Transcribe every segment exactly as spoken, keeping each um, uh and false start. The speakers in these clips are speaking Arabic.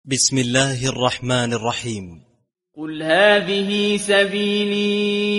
بسم الله الرحمن الرحيم. قل هذه سبيلي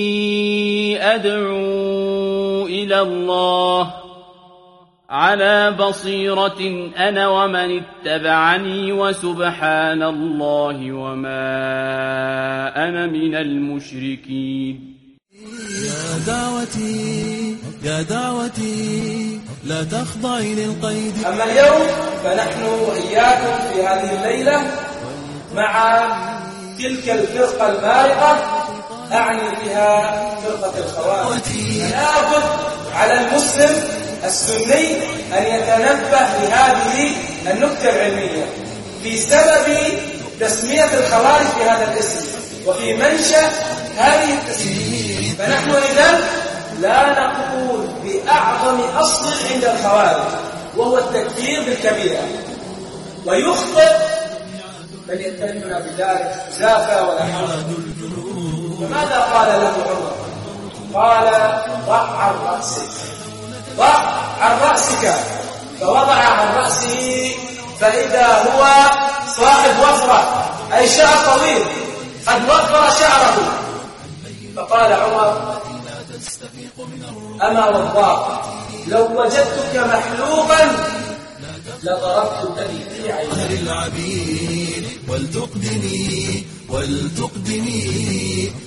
أدعو إلى الله على بصيرة أنا ومن اتبعني وسبحان الله وما أنا من المشركين. يا دعوتي يا دعوتي لا تخضعي للقيد. أما اليوم فنحن وإياكم في هذه الليلة مع تلك الفرقة المارقة، أعني بها فرقة الخوارج. لابد على المسلم السني أن يتنبه لهذه النكتة العلمية في سبب تسمية الخوارج بهذا الاسم وفي منشأ هذه التسمية. فنحن إذن لا نقول بأعظم أصل عند الخوارج وهو التكفير بالكبيرة، ويخطئ من يتهمنا بذلك زافة ولا حول. فماذا قال له عمر؟ قال ضع عن رأسك، ضع عن رأسك، فوضع عن رأسه فإذا هو صاحب وفرة، أي شعر طويل قد وفر شعره. فقال عمر أما والله لو وجدتك محلوقا لضربتك في عيني. للعبيد ولتقدني ولتقدني.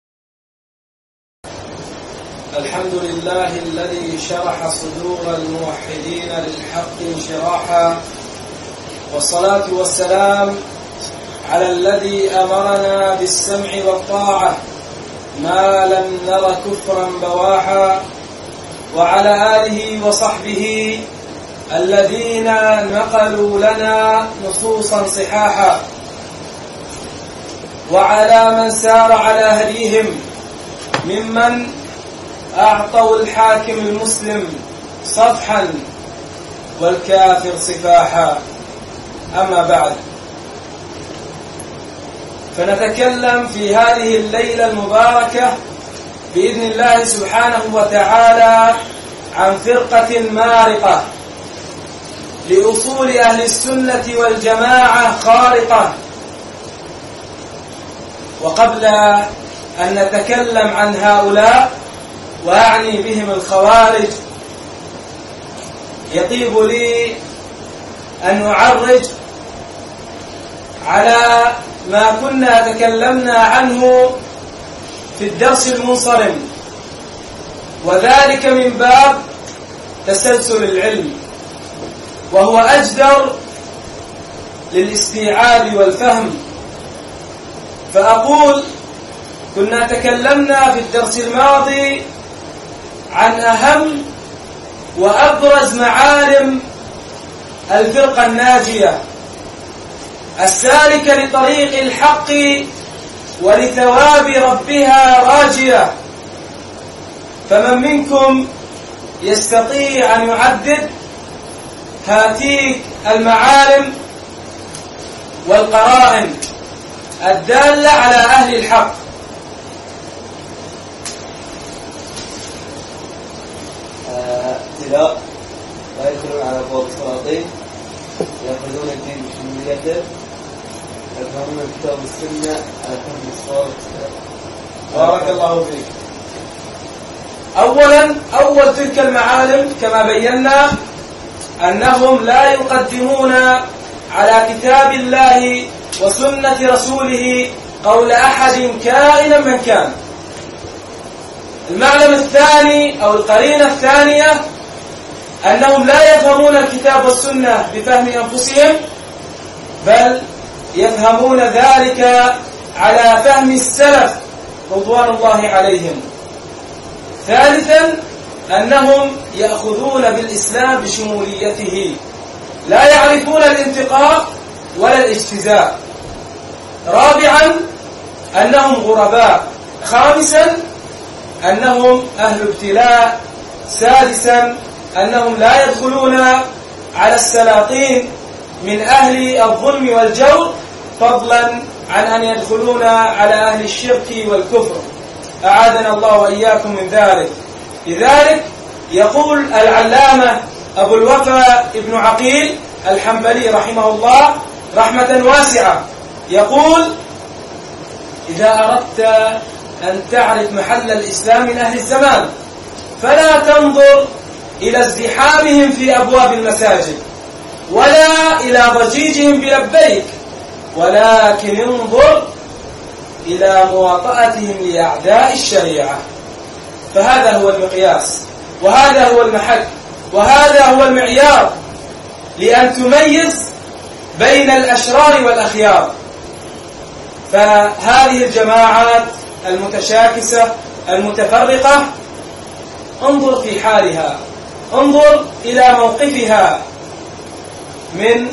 الحمد لله الذي شرح صدور الموحدين للحق انشراحا، والصلاة والسلام على الذي أمرنا بالسمع والطاعة ما لم نر كفرا بواحا، وعلى آله وصحبه الذين نقلوا لنا نصوصا صحاحا، وعلى من سار على هديهم ممن أعطوا الحاكم المسلم صفحا والكافر صفاحا. أما بعد، فنتكلم في هذه الليلة المباركة بإذن الله سبحانه وتعالى عن فرقة مارقة لأصول أهل السنة والجماعة خارقة. وقبل أن نتكلم عن هؤلاء وأعني بهم الخوارج، يطيب لي أن أعرج على ما كنا تكلمنا عنه في الدرس المنصرم، وذلك من باب تسلسل العلم، وهو أجدر للاستيعاب والفهم. فأقول كنا تكلمنا في الدرس الماضي عن أهم وأبرز معالم الفرقة الناجية السالكة لطريق الحق ولثواب ربها راجية. فمن منكم يستطيع أن يعدد هاتيك المعالم والقرائن الدالة على أهل الحق؟ ابتلاء لا يدخلون على أبواب السلاطين، يأخذون الدين بشموليته، يفهمون الكتاب والسنة على فهم الصواب. بارك الله فيك. أولا أول تلك المعالم كما بينا أنهم لا يقدمون على كتاب الله وسنة رسوله قول أحد كائنا من كان. المعلم الثاني أو القرينة الثانية أنهم لا يفهمون الكتاب والسنة بفهم أنفسهم، بل يفهمون ذلك على فهم السلف رضوان الله عليهم. ثالثا أنهم يأخذون بالإسلام بشموليته، لا يعرفون الانتقاء ولا الاجتزاء. رابعا أنهم غرباء. خامسا أنهم أهل ابتلاء. سادسا أنهم لا يدخلون على السلاطين من أهل الظلم والجور، فضلا عن أن يدخلون على أهل الشرك والكفر، أعاذنا الله وإياكم من ذلك. لذلك يقول العلامة أبو الوفا ابن عقيل الحنبلي رحمه الله رحمة واسعة يقول: إذا أردت أن تعرف محل الإسلام من أهل الزمان فلا تنظر إلى ازدحامهم في أبواب المساجد ولا إلى ضجيجهم بلبيك، ولكن انظر إلى مواطأتهم لأعداء الشريعة. فهذا هو المقياس، وهذا هو المحك، وهذا هو المعيار لأن تميز بين الأشرار والأخيار. فهذه الجماعات المتشاكسة المتفرقة انظر في حالها، انظر إلى موقفها من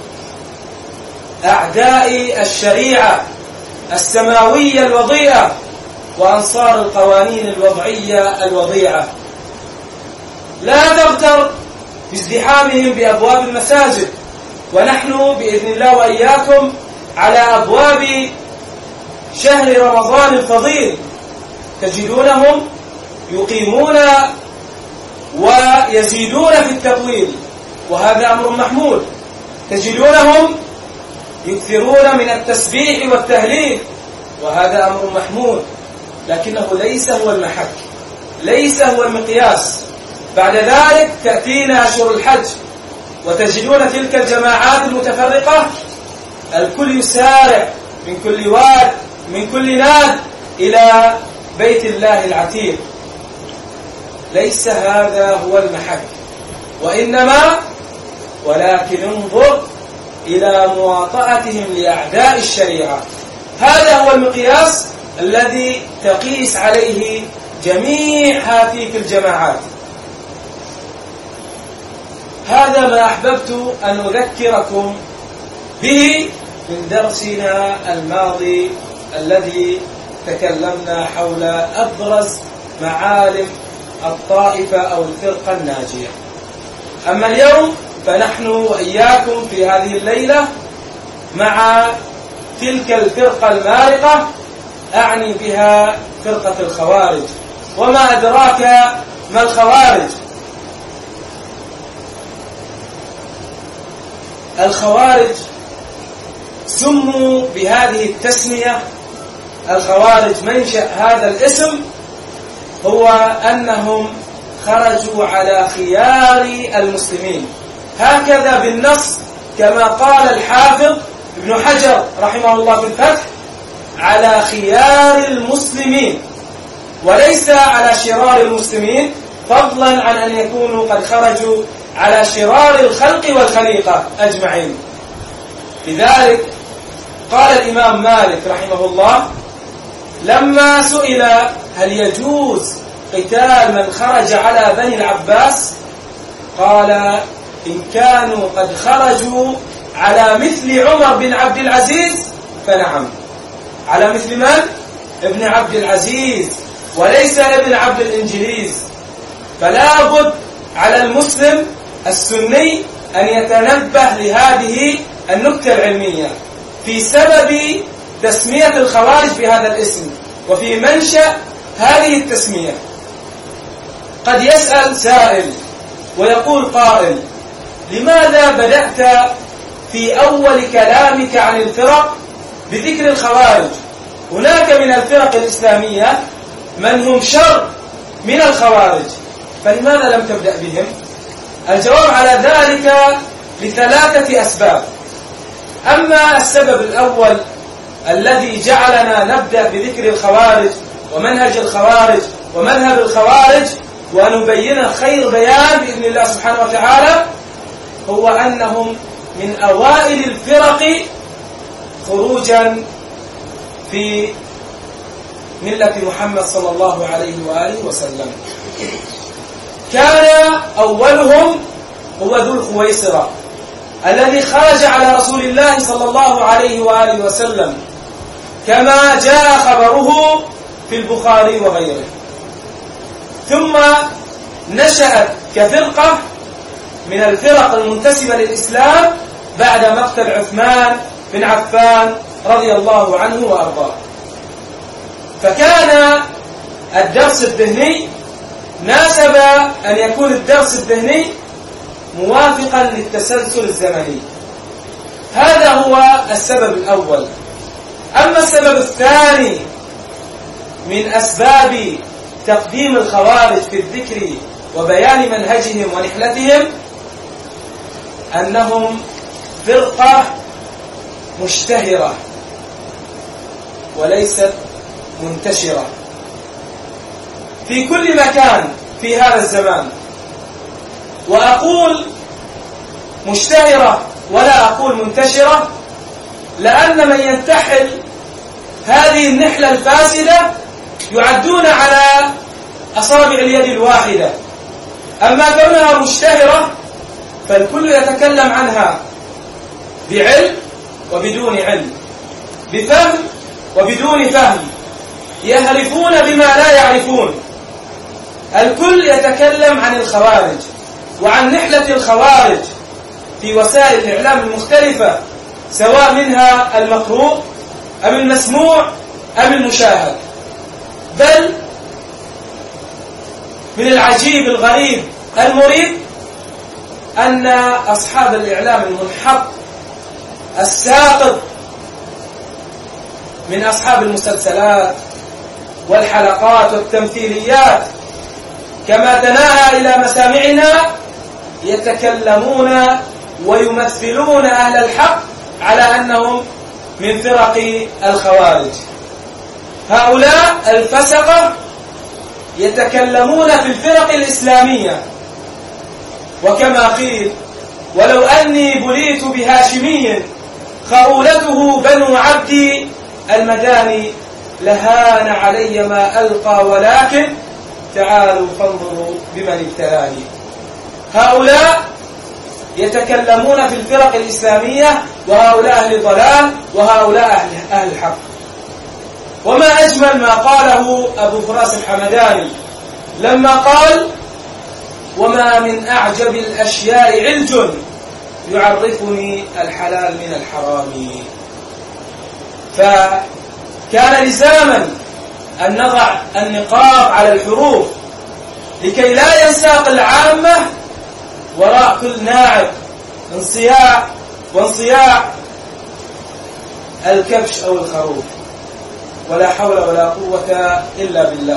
أعداء الشريعة السماوية الوضيئة وأنصار القوانين الوضعية الوضيعة. لا تغتر بازدحامهم بأبواب المساجد، ونحن بإذن الله وإياكم على أبواب شهر رمضان الفضيل تجدونهم يقيمون ويزيدون في التطويل، وهذا أمر محمود. تجدونهم يكثرون من التسبيح والتهليل، وهذا أمر محمود، لكنه ليس هو المحك، ليس هو المقياس. بعد ذلك تأتينا أشهر الحج وتجدون تلك الجماعات المتفرقة الكل يسارع من كل واد من كل ناد إلى بيت الله العتيق. ليس هذا هو المحك، وإنما ولكن انظر إلى مواطأتهم لأعداء الشريعة. هذا هو المقياس الذي تقيس عليه جميع هذه الجماعات. هذا ما أحببت أن أذكركم به من درسنا الماضي الذي تكلمنا حول أبرز معالم الطائفة أو الفرقة الناجية. أما اليوم فنحن وإياكم في هذه الليلة مع تلك الفرقة المارقة، أعني بها فرقة الخوارج. وما أدراك ما الخوارج؟ الخوارج سموا بهذه التسمية. الخوارج منشأ هذا الاسم هو أنهم خرجوا على خيار المسلمين، هكذا بالنص كما قال الحافظ ابن حجر رحمه الله في الفتح: على خيار المسلمين، وليس على شرار المسلمين، فضلا عن أن يكونوا قد خرجوا على شرار الخلق والخليقة أجمعين. لذلك قال الإمام مالك رحمه الله لما سئل هل يجوز قتال من خرج على بني العباس، قال: إن كانوا قد خرجوا على مثل عمر بن عبد العزيز فنعم. على مثل من؟ ابن عبد العزيز، وليس ابن عبد الإنجليز. فلا بد على المسلم السني أن يتنبه لهذه النكتة العلمية في سبب تسمية الخوارج بهذا الاسم وفي منشأ هذه التسمية. قد يسأل سائل ويقول قائل: لماذا بدأت في أول كلامك عن الفرق بذكر الخوارج؟ هناك من الفرق الإسلامية من هم شر من الخوارج، فلماذا لم تبدأ بهم؟ الجواب على ذلك لثلاثة أسباب. أما السبب الأول الذي جعلنا نبدأ بذكر الخوارج ومنهج الخوارج ومذهب الخوارج ونبين خير بيان بإذن الله سبحانه وتعالى، هو أنهم من أوائل الفرق خروجا في ملة محمد صلى الله عليه وآله وسلم. كان أولهم هو ذو الخويصرة الذي خرج على رسول الله صلى الله عليه وآله وسلم كما جاء خبره في البخاري وغيره. ثم نشأت كفرقة من الفرق المنتسبة للإسلام بعد مقتل عثمان بن عفان رضي الله عنه وأرضاه. فكان الدرس الذهني ناسب أن يكون الدرس الذهني موافقا للتسلسل الزمني. هذا هو السبب الأول. أما السبب الثاني من أسباب تقديم الخوارج في الذكر وبيان منهجهم ونحلتهم أنهم فرقة مشتهرة وليست منتشرة في كل مكان في هذا الزمان. وأقول مشتهرة ولا أقول منتشرة، لأن من ينتحل هذه النحلة الفاسدة يعدون على أصابع اليد الواحدة. أما كونها مشتهرة فالكل يتكلم عنها بعلم وبدون علم، بفهم وبدون فهم، يهرفون بما لا يعرفون. الكل يتكلم عن الخوارج وعن نحلة الخوارج في وسائل الإعلام المختلفة، سواء منها المقروء أم المسموع أم المشاهد. بل من العجيب الغريب المريب أن أصحاب الإعلام المنحط الساقط من أصحاب المسلسلات والحلقات والتمثيليات كما تناهى إلى مسامعنا يتكلمون ويمثلون أهل الحق على أنهم من فرق الخوارج. هؤلاء الفسقة يتكلمون في الفرق الإسلامية، وكما قيل: ولو أني بليت بهاشمي خؤولته بنو عبدي المداني لهان علي ما ألقى، ولكن تعالوا فانظروا بمن ابتلاني. هؤلاء يتكلمون في الفرق الإسلامية، وهؤلاء أهل ضلال وهؤلاء أهل الحق. وما أجمل ما قاله أبو فراس الحمداني لما قال: وما من أعجب الأشياء علج يعرفني الحلال من الحرام. فكان لزاما أن نضع النقاب على الحروف لكي لا ينساق العامة وراء كل ناعق انصياع وانصياع الكبش أو الخروف، ولا حول ولا قوة إلا بالله.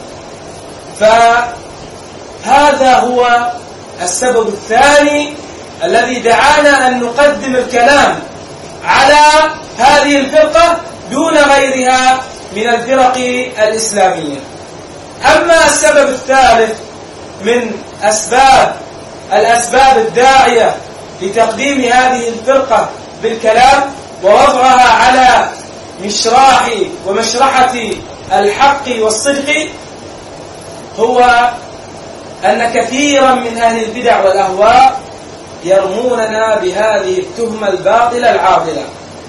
فهذا هو السبب الثاني الذي دعانا أن نقدم الكلام على هذه الفرقة دون غيرها من الفرق الإسلامية. أما السبب الثالث من أسباب الأسباب الداعية لتقديم هذه الفرقة بالكلام ووضعها على مشراح ومشرحة الحق والصدق هو أن كثيرا من أهل البدع والأهواء يرموننا بهذه التهمة الباطلة العاطلة،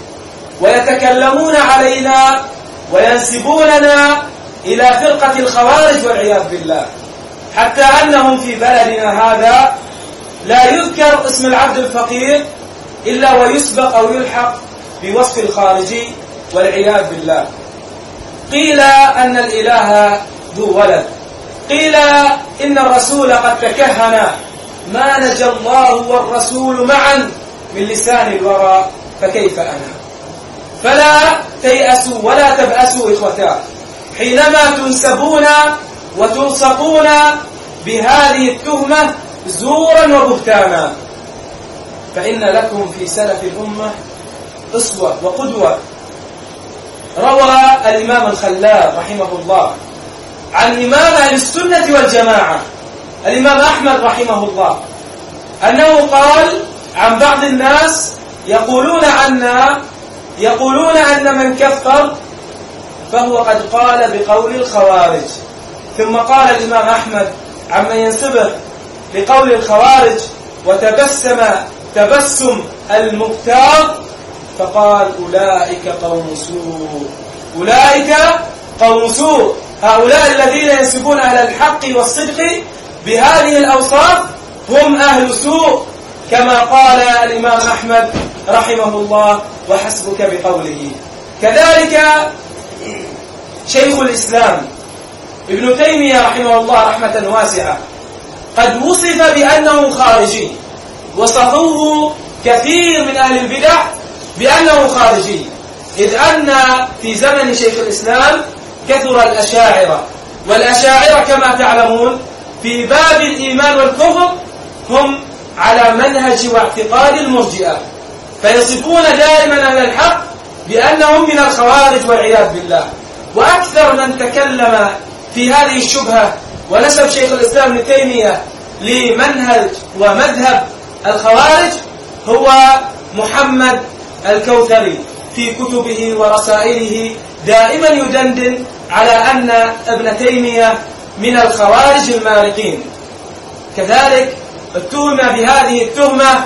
ويتكلمون علينا وينسبوننا إلى فرقة الخوارج والعياذ بالله، حتى أنهم في بلدنا هذا لا يذكر اسم العبد الفقير إلا ويسبق أو يلحق بوصف الخارجي والعياذ بالله. قيل أن الإله ذو ولد، قيل إن الرسول قد تكهن، ما نجى الله والرسول معا من لسان الورى، فكيف أنا؟ فلا تيأسوا ولا تبأسوا إخوتاه حينما تنسبون وتلصقون بهذه التهمة زورا وبهتانا، فإن لكم في سلف الأمة أسوة وقدوة. روى الإمام الخلال رحمه الله عن إمام أهل السنة والجماعة الإمام أحمد رحمه الله أنه قال عن بعض الناس يقولون عنا يقولون أن من كفر فهو قد قال بقول الخوارج. ثم قال الإمام أحمد عمن ينسبه لقول الخوارج وتبسم تبسم المغتاب فقال: أولئك قوم سوء، أولئك قوم سوء. هؤلاء الذين ينسبون أهل الحق والصدق بهذه الأوصاف هم أهل سوء، كما قال الإمام أحمد رحمه الله: وحسبك بقوله. كذلك شيخ الإسلام ابن تيمية رحمه الله رحمة واسعة قد وصف بأنه خارجي، وصفوه كثير من أهل البدع بأنه خارجي، إذ أن في زمن شيخ الإسلام كثر الأشاعرة، والأشاعرة كما تعلمون في باب الإيمان والكفر هم على منهج واعتقاد المرجئة، فيصفون دائما أهل الحق بأنهم من الخوارج والعياذ بالله. وأكثر من تكلم في هذه الشبهة ونسب شيخ الإسلام ابن تيمية لمنهج ومذهب الخوارج هو محمد الكوثري في كتبه ورسائله، دائما يدندن على أن ابن تيمية من الخوارج المارقين. كذلك اتهم بهذه التهمة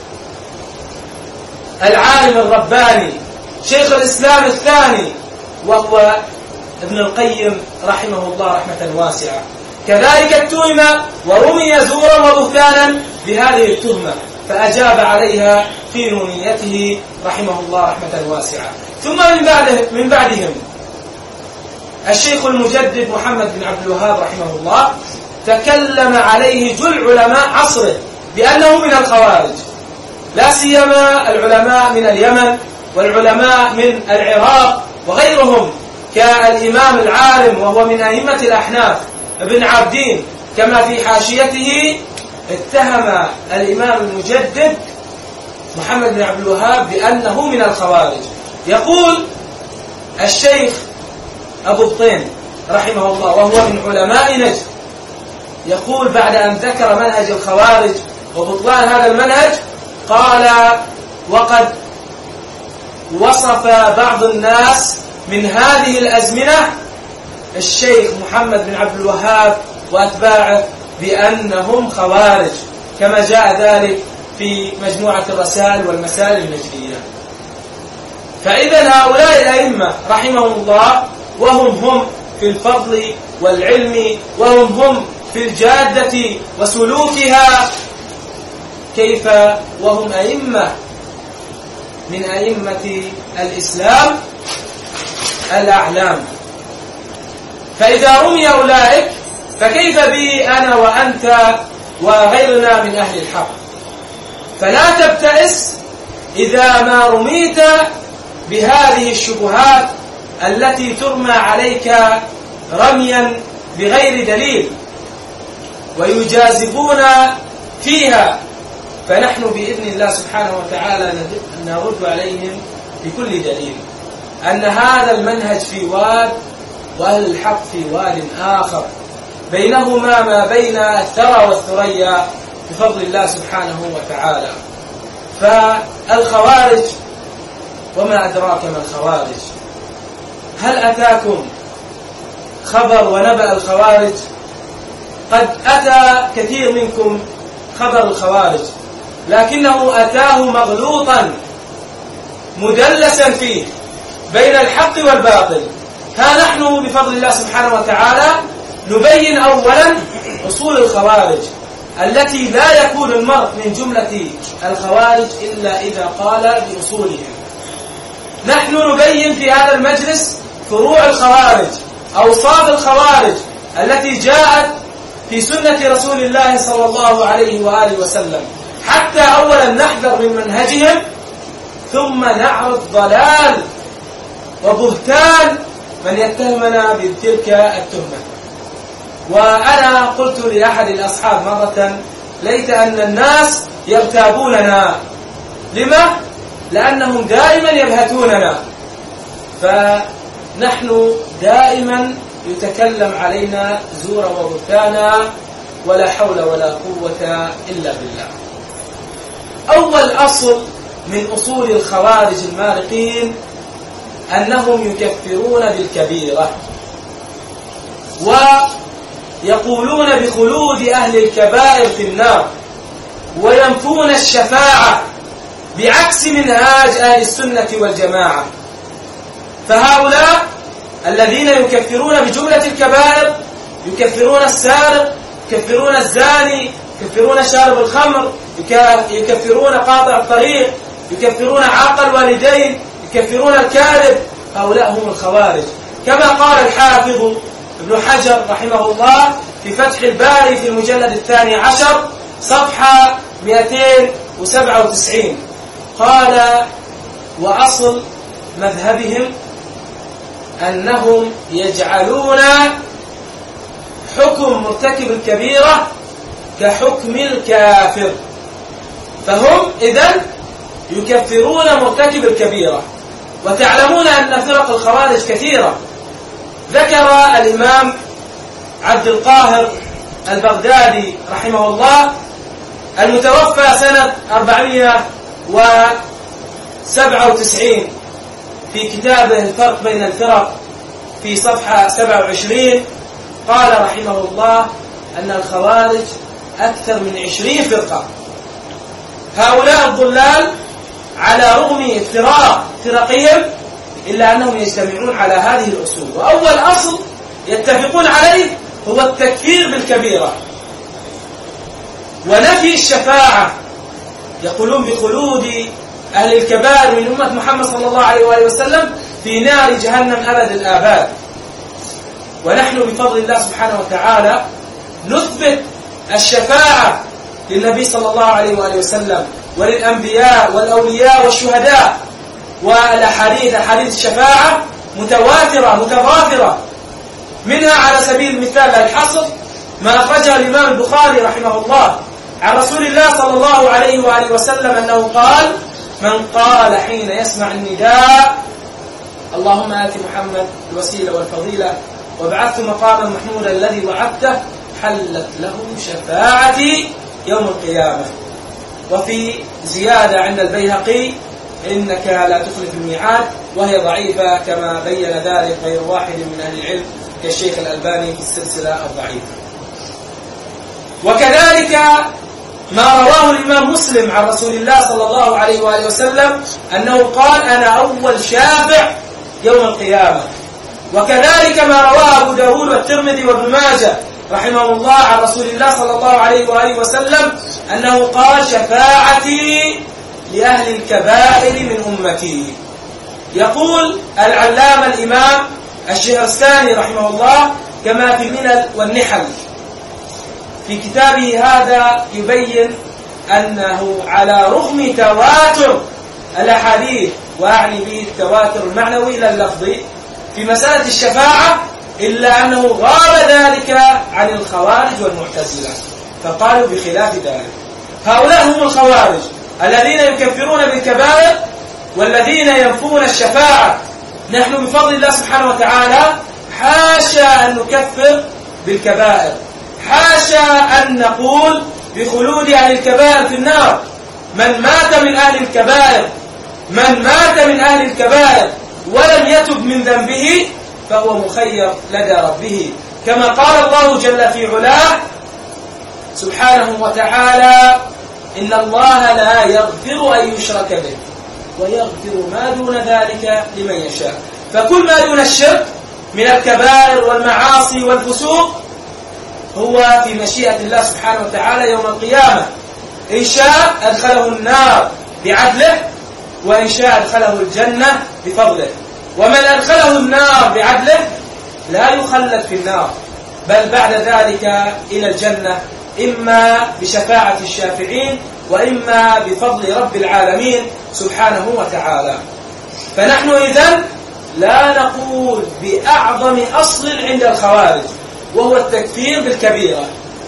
العالم الرباني شيخ الإسلام الثاني وهو ابن القيم رحمه الله رحمة واسعة، كذلك اتهم ورمي زورا وبهتانا بهذه التهمة، فأجاب عليها في نونيته رحمه الله رحمة واسعة. ثم من بعده من بعدهم الشيخ المجدد محمد بن عبد الوهاب رحمه الله تكلم عليه جل علماء عصره بأنه من الخوارج، لا سيما العلماء من اليمن والعلماء من العراق وغيرهم، كالإمام العالم وهو من أئمة الأحناف ابن عابدين، كما في حاشيته اتهم الإمام المجدد محمد بن عبد الوهاب بأنه من الخوارج. يقول الشيخ أبو بطين رحمه الله وهو من علماء نجد، يقول بعد أن ذكر منهج الخوارج وبطلان هذا المنهج قال: وقد وصف بعض الناس من هذه الأزمنة الشيخ محمد بن عبد الوهاب وأتباعه بأنهم خوارج، كما جاء ذلك في مجموعة الرسائل والمسائل النجدية. فإذا هؤلاء الأئمة رحمهم الله وهم هم في الفضل والعلم وهم هم في الجادة وسلوكها، كيف وهم أئمة من أئمة الإسلام الأعلام؟ فإذا رمي أولئك فكيف بي أنا وأنت وغيرنا من أهل الحق؟ فلا تبتئس إذا ما رميت بهذه الشبهات التي ترمى عليك رميا بغير دليل ويجازفون فيها، فنحن بإذن الله سبحانه وتعالى نرد عليهم بكل دليل أن هذا المنهج في واد وأهل الحق في واد آخر، بينهما ما بين الثرى والثريا بفضل الله سبحانه وتعالى. فالخوارج، وما أدراك ما الخوارج؟ هل أتاكم خبر ونبأ الخوارج؟ قد أتى كثير منكم خبر الخوارج، لكنه أتاه مغلوطا مدلسا فيه بين الحق والباطل. ها نحن بفضل الله سبحانه وتعالى نبين أولا أصول الخوارج التي لا يكون المرء من جملة الخوارج إلا إذا قال بأصولهم. نحن نبين في هذا المجلس فروع الخوارج، أوصاف الخوارج التي جاءت في سنة رسول الله صلى الله عليه وآله وسلم، حتى أولا نحذر من منهجهم، ثم نعرض ضلال وبهتان من يتهمنا بتلك التهمة. وأنا قلت لأحد الأصحاب مرة: ليت أن الناس يغتابوننا. لما؟ لأنهم دائما يبهتوننا، فنحن دائما يتكلم علينا زورا وبهتانا، ولا حول ولا قوة إلا بالله. أول أصل من أصول الخوارج المارقين أنهم يكفرون بالكبيرة، ويقولون بخلود أهل الكبائر في النار، وينفون الشفاعة بعكس منهاج أهل السنة والجماعة. فهؤلاء الذين يكفرون بجملة الكبائر يكفرون السارق، يكفرون الزاني، يكفرون شارب الخمر، يكفرون قاطع الطريق، يكفرون عاق الوالدين، يكفرون الكاذب. هؤلاء هم الخوارج، كما قال الحافظ ابن حجر رحمه الله في فتح الباري في المجلد الثاني عشر صفحة مئتين وسبعة وتسعين: قال وأصل مذهبهم أنهم يجعلون حكم مرتكب الكبيرة كحكم الكافر، فهم إذن يكفرون مرتكب الكبيرة. وتعلمون أن فرق الخوارج كثيرة. ذكر الإمام عبد القاهر البغدادي رحمه الله المتوفى سنة أربعمائة وسبعة وتسعين في كتابه الفرق بين الفرق في صفحة سبعة وعشرين قال رحمه الله أن الخوارج أكثر من عشرين فرقة. هؤلاء الضلال على رغم افتراق فرقهم إلا أنهم يجتمعون على هذه الأصول. وأول أصل يتفقون عليه هو التكفير بالكبيرة ونفي الشفاعة. يقولون بخلود أهل الكبائر من أمة محمد صلى الله عليه وآله وسلم في نار جهنم أبد الآباد. ونحن بفضل الله سبحانه وتعالى نثبت الشفاعة للنبي صلى الله عليه وآله وسلم وللأنبياء والأولياء والشهداء، والأحاديث أحاديث الشفاعة متواترة متضافرة. منها على سبيل المثال لا الحصر ما أخرجه الإمام البخاري رحمه الله عن رسول الله صلى الله عليه وآله وسلم أنه قال: من قال حين يسمع النداء اللهم آت محمد الوسيلة والفضيلة وابعثه مقاما محمودا الذي وعدته حلت له شفاعتي يوم القيامة. وفي زيادة عند البيهقي إنك لا تخلف الميعاد، وهي ضعيفة كما بين ذلك غير واحد من أهل العلم كالشيخ الألباني في السلسلة الضعيفة. وكذلك ما رواه الإمام مسلم عن رسول الله صلى الله عليه وآله وسلم أنه قال: أنا أول شافع يوم القيامة. وكذلك ما رواه أبو داود والترمذي وابن ماجه رحمه الله عن رسول الله صلى الله عليه وآله وسلم أنه قال: شفاعتي لأهل الكبائر من أمتي. يقول العلامة الإمام الشهرستاني رحمه الله كما في الملل والنحل في كتابه هذا يبين أنه على رغم تواتر الأحاديث، وأعني به التواتر المعنوي لا اللفظي، في مسألة الشفاعة، إلا أنه غاب ذلك عن الخوارج والمعتزلة فقالوا بخلاف ذلك. هؤلاء هم الخوارج الذين يكفرون بالكبائر والذين ينفون الشفاعة. نحن بفضل الله سبحانه وتعالى حاشا أن نكفر بالكبائر، حاشا أن نقول بخلود أهل الكبائر في النار. من مات من أهل الكبائر من مات من أهل الكبائر ولم يتب من ذنبه فهو مخير لدى ربه، كما قال الله جل في علاه سبحانه وتعالى: إن الله لا يغفر أن يشرك به ويغفر ما دون ذلك لمن يشاء. فكل ما دون الشرك من الكبائر والمعاصي والفسوق هو في مشيئة الله سبحانه وتعالى يوم القيامة. إن شاء أدخله النار بعدله، وإن شاء أدخله الجنة بفضله. ومن أدخله النار بعدله لا يخلد في النار، بل بعد ذلك إلى الجنة، إما بشفاعة الشافعين وإما بفضل رب العالمين سبحانه وتعالى. فنحن إذن لا نقول بأعظم أصل عند الخوارج وهو التكفير بالكبيرة،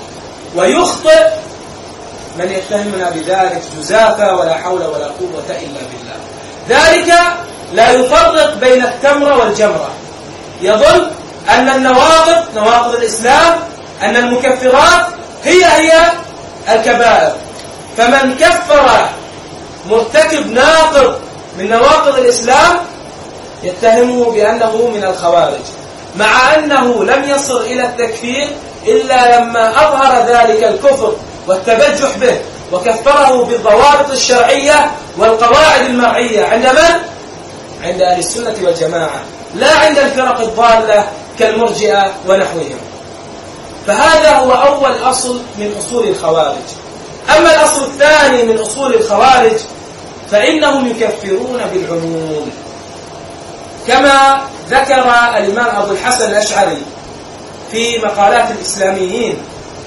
ويخطئ من يتهمنا بذلك جزافا ولا حول ولا قوة إلا بالله. ذلك لا يفرق بين التمرة والجمرة، يظن أن النواقض نواقض الإسلام أن المكفرات هي هي الكبائر، فمن كفر مرتكب ناقض من نواقض الإسلام يتهمه بأنه من الخوارج، مع أنه لم يصل إلى التكفير إلا لما أظهر ذلك الكفر والتبجح به وكفره بالضوابط الشرعية والقواعد المرعية. عند من؟ عند أهل السنة والجماعة، لا عند الفرق الضالة كالمرجئة ونحوهم. فهذا هو أول أصل من أصول الخوارج. أما الأصل الثاني من أصول الخوارج فإنهم يكفرون بالعموم، كما ذكر الإمام أبو الحسن الأشعري في مقالات الإسلاميين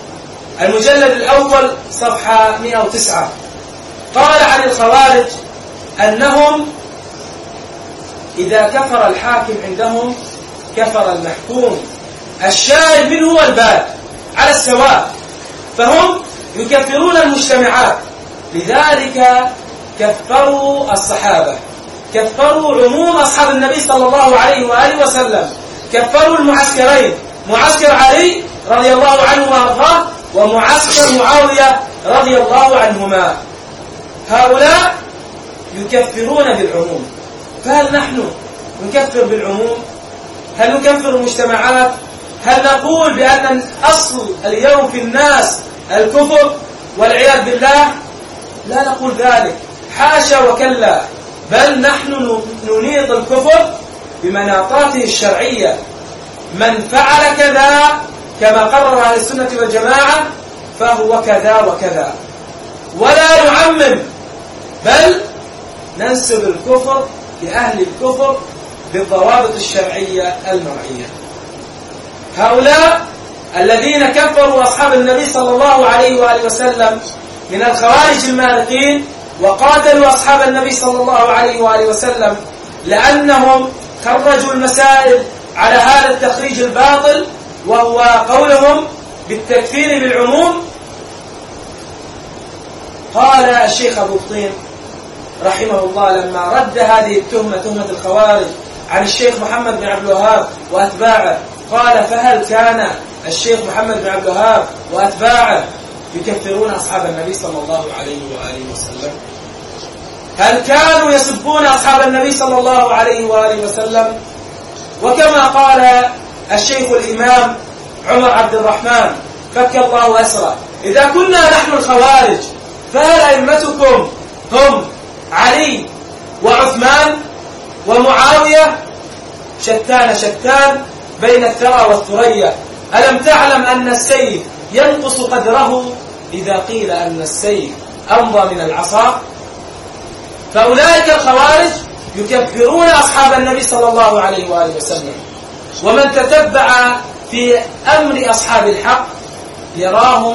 المجلد الأول صفحة مئة وتسعة، قال عن الخوارج: أنهم إذا كفر الحاكم عندهم كفر المحكوم، الشارب منه والباد على السواء، فهم يكفرون المجتمعات. لذلك كفروا الصحابة، كفروا عموم أصحاب النبي صلى الله عليه وآله وسلم، كفروا المعسكرين، معسكر علي رضي الله عنه وأرضاه ومعسكر معاوية رضي الله عنهما. هؤلاء يكفرون بالعموم. فهل نحن نكفر بالعموم؟ هل نكفر المجتمعات؟ هل نقول بأن أصل اليوم في الناس الكفر والعياذ بالله؟ لا نقول ذلك، حاشا وكلا، بل نحن ننيط الكفر بمناطاته الشرعية. من فعل كذا كما قرر أهل السنة والجماعة فهو كذا وكذا، ولا نعمم، بل ننسب الكفر لأهل الكفر بالضوابط الشرعية المرعية. هؤلاء الذين كفروا أصحاب النبي صلى الله عليه وآله وسلم من الخوارج المارقين وقاتلوا أصحاب النبي صلى الله عليه وآله وسلم لأنهم خرجوا المسائل على هذا التخريج الباطل، وهو قولهم بالتكفير بالعموم. قال الشيخ أبو الطين رحمه الله لما رد هذه التهمة، تهمة الخوارج، عن الشيخ محمد بن عبد الوهاب وأتباعه، قال: فهل كان الشيخ محمد بن عبد الوهاب وأتباعه يكفرون أصحاب النبي صلى الله عليه وآله وسلم؟ هل كانوا يسبون أصحاب النبي صلى الله عليه وآله وسلم؟ وكما قال الشيخ الإمام عمر عبد الرحمن فك الله أسره: إذا كنا نحن الخوارج فهل أئمتكم هم علي وعثمان ومعاوية؟ شتان شتان بين الثرى والثريا. ألم تعلم أن السيف ينقص قدره إذا قيل أن السيف أمضى من العصا؟ فأولئك الخوارج يكفرون أصحاب النبي صلى الله عليه وآله وسلم. ومن تتبع في أمر أصحاب الحق يراهم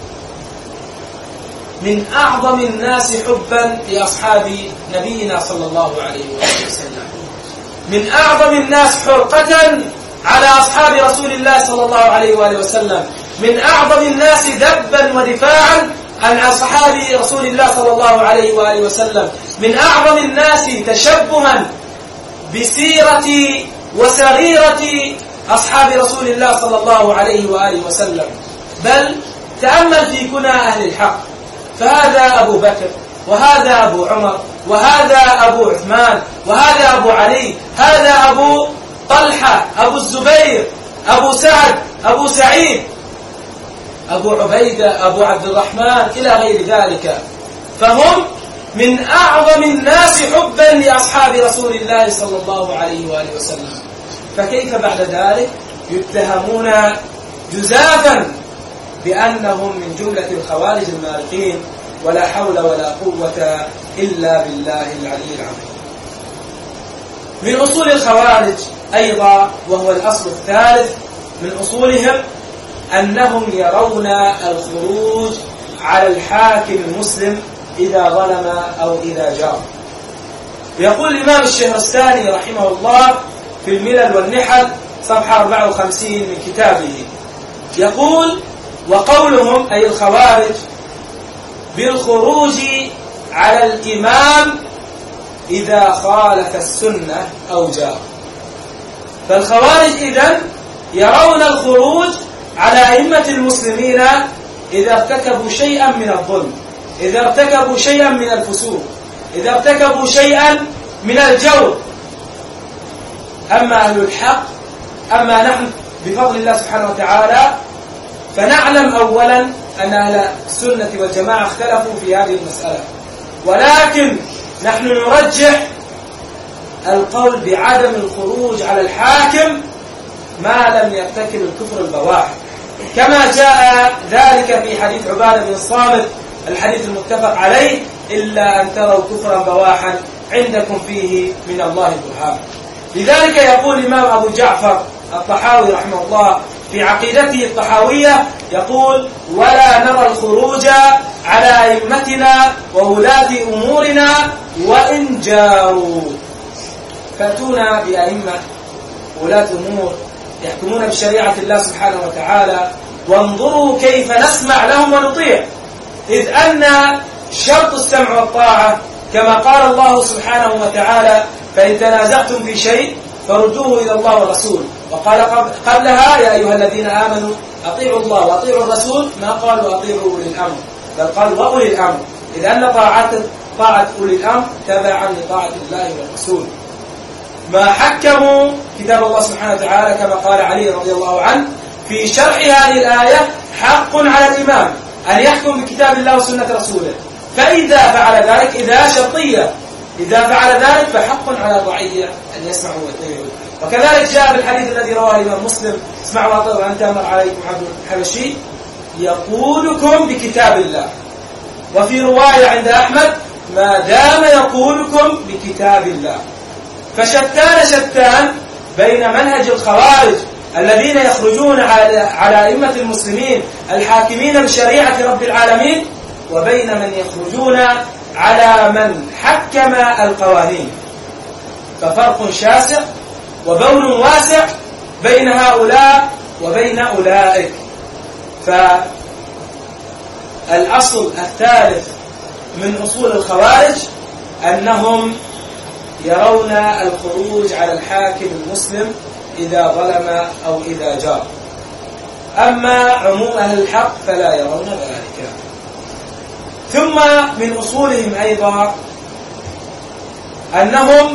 من أعظم الناس حبا لأصحاب نبينا صلى الله عليه وآله وسلم، من أعظم الناس حرقة على أصحاب رسول الله صلى الله عليه وآله وسلم، من أعظم الناس ذبا ودفاعا عن أصحاب رسول الله صلى الله عليه وآله وسلم، من أعظم الناس تشبها بسيرة وسريرة أصحاب رسول الله صلى الله عليه وآله وسلم. بل تأمل في كنى أهل الحق، فهذا أبو بكر، وهذا أبو عمر، وهذا أبو عثمان، وهذا أبو علي، هذا أبو طلحة، أبو الزبير، أبو سعد، أبو سعيد، أبو عبيدة، أبو عبد الرحمن، إلى غير ذلك. فهم من أعظم الناس حبا لأصحاب رسول الله صلى الله عليه وآله وسلم. فكيف بعد ذلك يتهمون جزافا بأنهم من جملة الخوارج المارقين؟ ولا حول ولا قوة إلا بالله العلي العظيم. من أصول الخوارج أيضا، وهو الأصل الثالث من أصولهم، أنهم يرون الخروج على الحاكم المسلم إذا ظلم أو إذا جار. يقول الإمام الشهرستاني رحمه الله في الملل والنحل صفحة أربعة وخمسين من كتابه، يقول: وقولهم أي الخوارج بالخروج على الإمام إذا خالف السنة أو جار. فالخوارج إذن يرون الخروج على أئمة المسلمين إذا ارتكبوا شيئا من الظلم، إذا ارتكبوا شيئا من الفسوق، إذا ارتكبوا شيئا من الجور. أما أهل الحق، أما نحن بفضل الله سبحانه وتعالى فنعلم أولا أن أهل السنة والجماعة اختلفوا في هذه المسألة، ولكن نحن نرجح القول بعدم الخروج على الحاكم ما لم يرتكب الكفر البواح، كما جاء ذلك في حديث عبادة بن الصامت الحديث المتفق عليه: إلا أن تروا كفرا بواحا عندكم فيه من الله برهان. لذلك يقول الإمام أبو جعفر الطحاوي رحمه الله في عقيدته الطحاوية، يقول: ولا نرى الخروج على أئمتنا وولاة أمورنا وإن جاروا. فأتونا بأئمة ولاة أمور يحكمون بشريعة الله سبحانه وتعالى، وانظروا كيف نسمع لهم ونطيع، إذ أن شرط السمع والطاعة كما قال الله سبحانه وتعالى: فإن تنازعتم في شيء فردوه إلى الله والرسول. وقال قبلها: يا أيها الذين آمنوا أطيعوا الله وأطيعوا الرسول، ما قالوا أطيعوا أولي الأمر، بل قال وأولي الأمر، إذ أن طاعة طاعة أولي الأمر تبعا لطاعة الله والرسول. ما حكموا كتاب الله سبحانه وتعالى كما قال علي رضي الله عنه في شرح هذه الآية: حق على الإمام أن يحكم بكتاب الله وسنة رسوله، فإذا فعل ذلك، إذا شرطية، إذا فعل ذلك فحق على الرعية أن يسمعوا ويطيعوا. وكذلك جاء بالحديث الذي رواه الإمام مسلم: اسمعوا وأطيعوا أن تأمر عليكم عبد الحبشي يقولكم بكتاب الله. وفي رواية عند أحمد: ما دام يقولكم بكتاب الله. فشتان شتان بين منهج الخوارج الذين يخرجون على أئمة المسلمين الحاكمين بشريعة رب العالمين، وبين من يخرجون على من حكم القوانين. ففرق شاسع وبون واسع بين هؤلاء وبين أولئك. فالأصل الثالث من أصول الخوارج أنهم يرون الخروج على الحاكم المسلم إذا ظلم أو إذا جار، أما عموم أهل الحق فلا يرون ذلك. ثم من أصولهم أيضا أنهم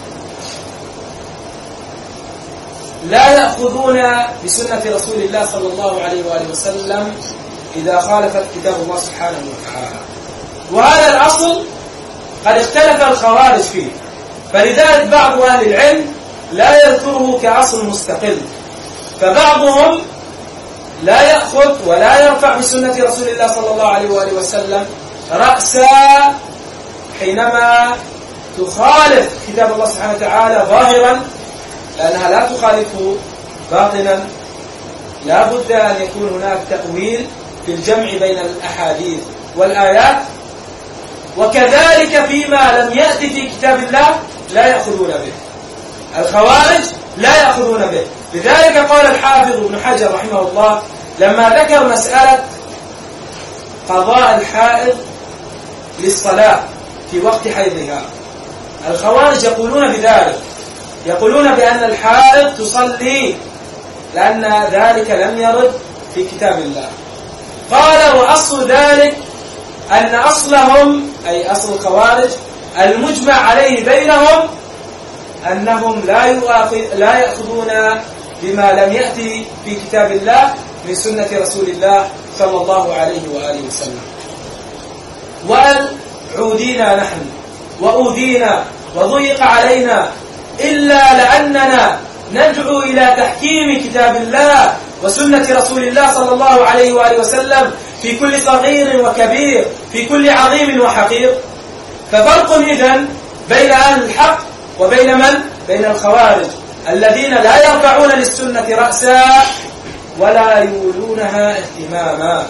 لا يأخذون بسنة رسول الله صلى الله عليه وآله وسلم إذا خالفت كتاب الله سبحانه وتعالى. وهذا الأصل قد اختلف الخوارج فيه، فلذلك بعض أهل العلم لا يذكره كأصل مستقل، فبعضهم لا يأخذ ولا يرفع بسنة رسول الله صلى الله عليه وآله وسلم رأسا حينما تخالف كتاب الله سبحانه وتعالى ظاهرا، لأنها لا تخالفه باطنا. لا بد أن يكون هناك تأويل في الجمع بين الأحاديث والآيات. وكذلك فيما لم يأتي في كتاب الله لا يأخذون به، الخوارج لا يأخذون به. لذلك قال الحافظ ابن حجر رحمه الله لما ذكر مسألة قضاء الحائض للصلاة في وقت حيضها، الخوارج يقولون بذلك، يقولون بأن الحائض تصلي لأن ذلك لم يرد في كتاب الله. قال: وأصل ذلك أن أصلهم أي أصل الخوارج المجمع عليه بينهم أنهم لا لا يأخذون بما لم يأتي في كتاب الله من سنة رسول الله صلى الله عليه وآله وسلم. وأن عودينا نحن وأوذينا وضيق علينا إلا لأننا ندعو إلى تحكيم كتاب الله وسنة رسول الله صلى الله عليه وآله وسلم في كل صغير وكبير، في كل عظيم وحقير. ففرق إذن بين أهل الحق وبين من؟ بين الخوارج الذين لا يرفعون للسنة رأسا ولا يولونها اهتماما.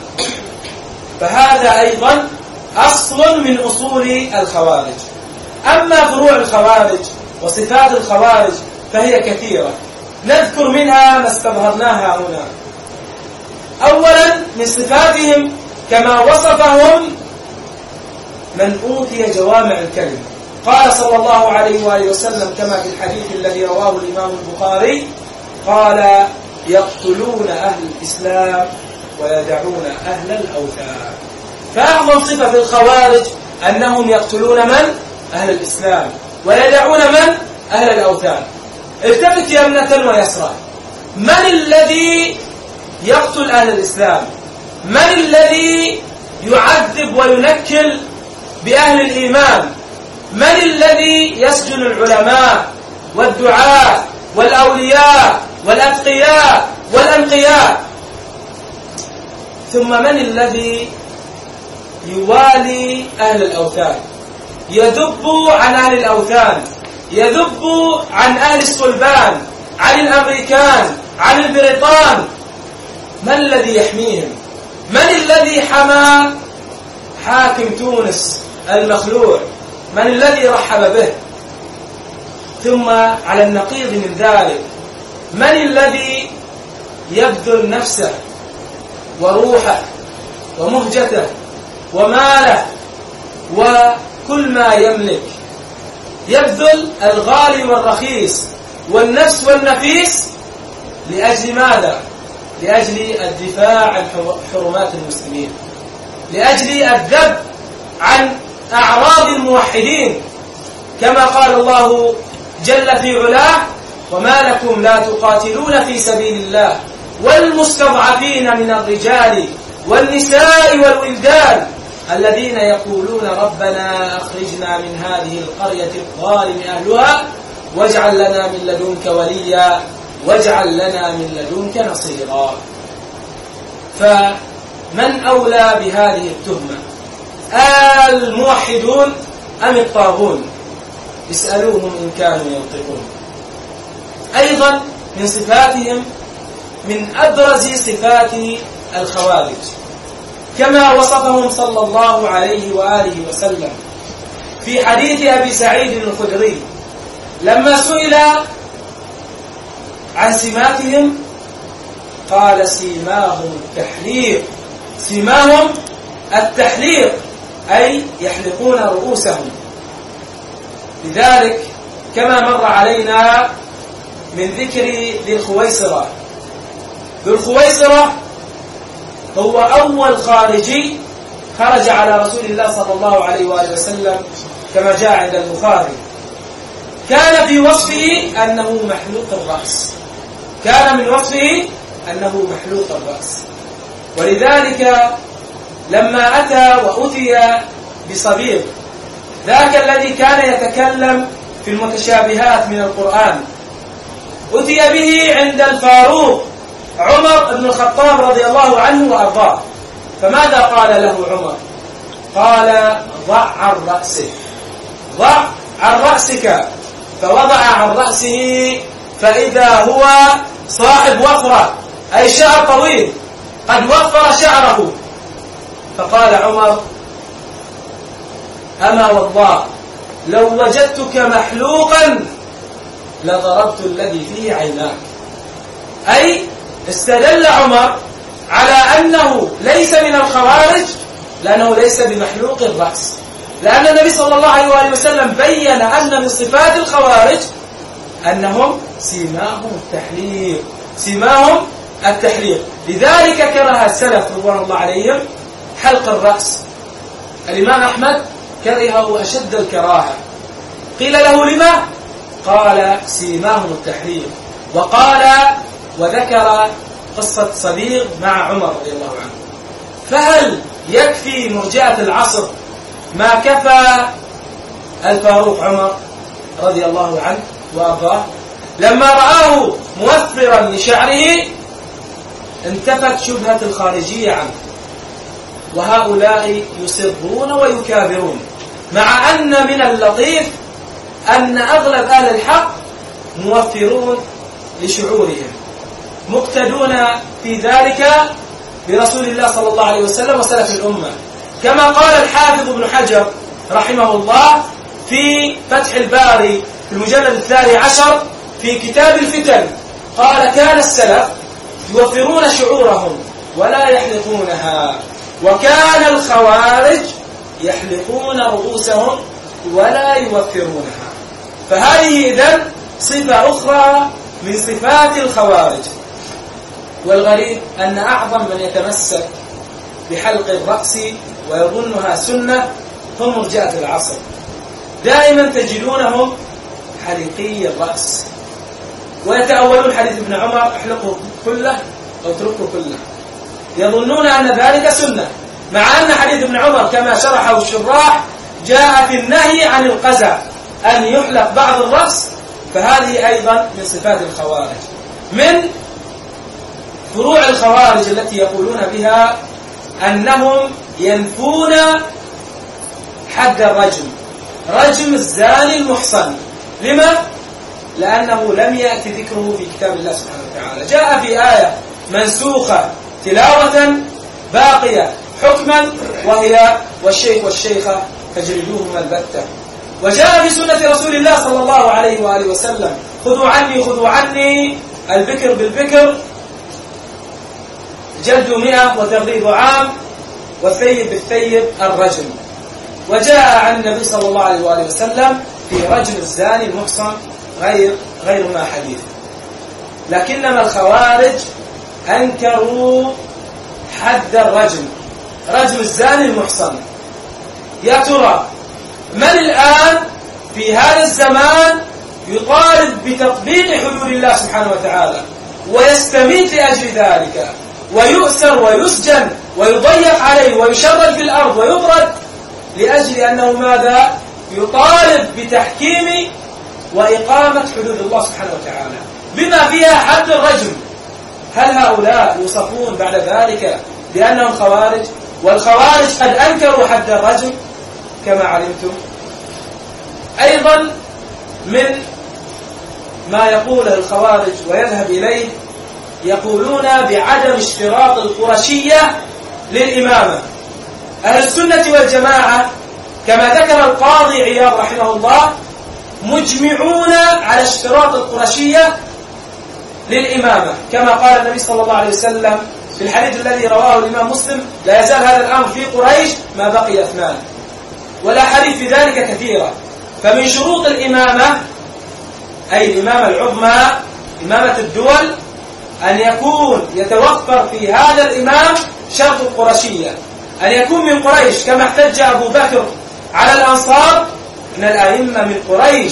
فهذا أيضا أصل من أصول الخوارج. أما فروع الخوارج وصفات الخوارج فهي كثيرة، نذكر منها ما استظهرناها هنا. أولا من صفاتهم كما وصفهم من أوتي جوامع الكلم. قال صلى الله عليه وآله وسلم كما في الحديث الذي رواه الإمام البخاري قال: يقتلون أهل الإسلام ويدعون أهل الأوثان. فأعظم صفة في الخوارج أنهم يقتلون من؟ أهل الإسلام، ويدعون من؟ أهل الأوثان. التفت يمنة ويسرى، من الذي يقتل أهل الإسلام؟ من الذي يعذب وينكل بأهل الإيمان؟ من الذي يسجن العلماء والدعاة والأولياء والأتقياء والأنقياء؟ ثم من الذي يوالي أهل الأوثان، يذب عن أهل الأوثان، يذب عن أهل الصلبان، عن الأمريكان، عن البريطان؟ من الذي يحميهم؟ من الذي حمى حاكم تونس المخلوع من الذي رحب به؟ ثم على النقيض من ذلك، من الذي يبذل نفسه وروحه ومهجته وماله وكل ما يملك، يبذل الغالي والرخيص والنفس والنفيس لأجل ماذا؟ لأجل الدفاع عن حرمات المسلمين، لأجل الذب عن أعراض الموحدين، كما قال الله جل في علاه: وما لكم لا تقاتلون في سبيل الله والمستضعفين من الرجال والنساء والولدان الذين يقولون ربنا أخرجنا من هذه القرية الظالم أهلها واجعل لنا من لدنك وليا واجعل لنا من لدنك نصيرا. فمن أولى بهذه التهمة، الموحدون أم الطاغون؟ اسألوهم إن كانوا ينطقون. أيضا من صفاتهم من أبرز صفات الخوارج كما وصفهم صلى الله عليه وآله وسلم في حديث أبي سعيد الخدري لما سئل عن سماتهم قال: سيماهم التحليق. سيماهم التحليق أي يحلقون رؤوسهم. لذلك كما مر علينا من ذكر ذي الخويصرة، ذو الخويصرة هو أول خارجي خرج على رسول الله صلى الله عليه وآله وسلم كما جاء عند البخاري. كان في وصفه أنه محلوق الرأس، كان من وصفه أنه محلوق الرأس. ولذلك لما أتى وأتي بصبيغ ذاك الذي كان يتكلم في المتشابهات من القرآن، أتي به عند الفاروق عمر بن الخطاب رضي الله عنه وأرضاه، فماذا قال له عمر؟ قال: ضع عن رأسك، ضع عن رأسك. فوضع عن رأسه فإذا هو صاحب وفرة، أي شعر طويل قد وفر شعره. فقال عمر: أما والله لو وجدتك محلوقا لضربت الذي فيه عيناك. أي استدل عمر على أنه ليس من الخوارج لأنه ليس بمحلوق الرأس، لأن النبي صلى الله عليه وآله وسلم بين أن من صفات الخوارج أنهم سيماهم التحليق، سيماهم التحليق. لذلك كره السلف رضوان الله عليهم حلق الرأس. الإمام أحمد كرهه أشد الكراهة. قيل له: لما؟ قال: سيماهم التحليق. وقال وذكر قصة صبيغ مع عمر رضي الله عنه. فهل يكفي مرجئة العصر ما كفى الفاروق عمر رضي الله عنه وأرضاه؟ لما رآه موفرا لشعره انتفت شبهة الخارجية عنه، وهؤلاء يصرون ويكابرون، مع أن من اللطيف أن أغلب أهل الحق موفرون لشعورهم، مقتدون في ذلك برسول الله صلى الله عليه وسلم وسلف الأمة، كما قال الحافظ ابن حجر رحمه الله في فتح الباري في المجلد الثاني عشر في كتاب الفتن، قال: كان السلف يوفرون شعورهم ولا يحلقونها، وكان الخوارج يحلقون رؤوسهم ولا يوفرونها. فهذه إذن صفة أخرى من صفات الخوارج. والغريب أن أعظم من يتمسك بحلق الرأس ويظنها سنة هم مرجئة العصر. دائما تجدونهم حلقي الرأس، ويتأولون حديث ابن عمر: احلقه كله أو اتركه كله، يظنون أن ذلك سنة، مع أن حديث ابن عمر كما شرحه الشراح جاء في النهي عن القزع، أن يحلق بعض الرأس. فهذه أيضا من صفات الخوارج. من فروع الخوارج التي يقولون بها أنهم ينفون حد الرجم، رجم الزاني المحصن. لما؟ لأنه لم يأتي ذكره في كتاب الله سبحانه وتعالى. جاء في آية منسوخة تلاوة باقية حكما، وهي: والشيخ والشيخة فاجلدوهما البتة. وجاء في سنة رسول الله صلى الله عليه وآله وسلم: خذوا عني خذوا عني، البكر بالبكر، جلد مئة وتغريب عام، والثيب بالثيب الرجم. وجاء عن النبي صلى الله عليه وآله وسلم في رجم الزاني المحصن غير غير ما حديث. لكنما الخوارج أنكروا حد الرجم، رجم الزاني المحصن. يا ترى من الآن في هذا الزمان يطالب بتطبيق حدود الله سبحانه وتعالى ويستميت لأجل ذلك ويؤسر ويسجن ويضيق عليه ويشرد في الأرض ويبرد لأجل أنه ماذا؟ يطالب بتحكيم وإقامة حدود الله سبحانه وتعالى بما فيها حد الرجم؟ هل هؤلاء يوصفون بعد ذلك بأنهم خوارج؟ والخوارج قد أنكروا حد الرجم كما علمتم. أيضا من ما يقوله الخوارج ويذهب إليه، يقولون بعدم اشتراط القرشية للإمامة. أهل السنة والجماعة كما ذكر القاضي عياض رحمه الله مجمعون على اشتراط القرشية للإمامة، كما قال النبي صلى الله عليه وسلم في الحديث الذي رواه الإمام مسلم: لا يزال هذا الأمر في قريش ما بقي اثنان. والأحاديث في ذلك كثيرة. فمن شروط الإمامة أي الإمامة العظمى إمامة الدول أن يكون يتوفر في هذا الإمام شرط القرشية، أن يكون من قريش، كما احتج أبو بكر على الأنصار: إن الأئمة من قريش،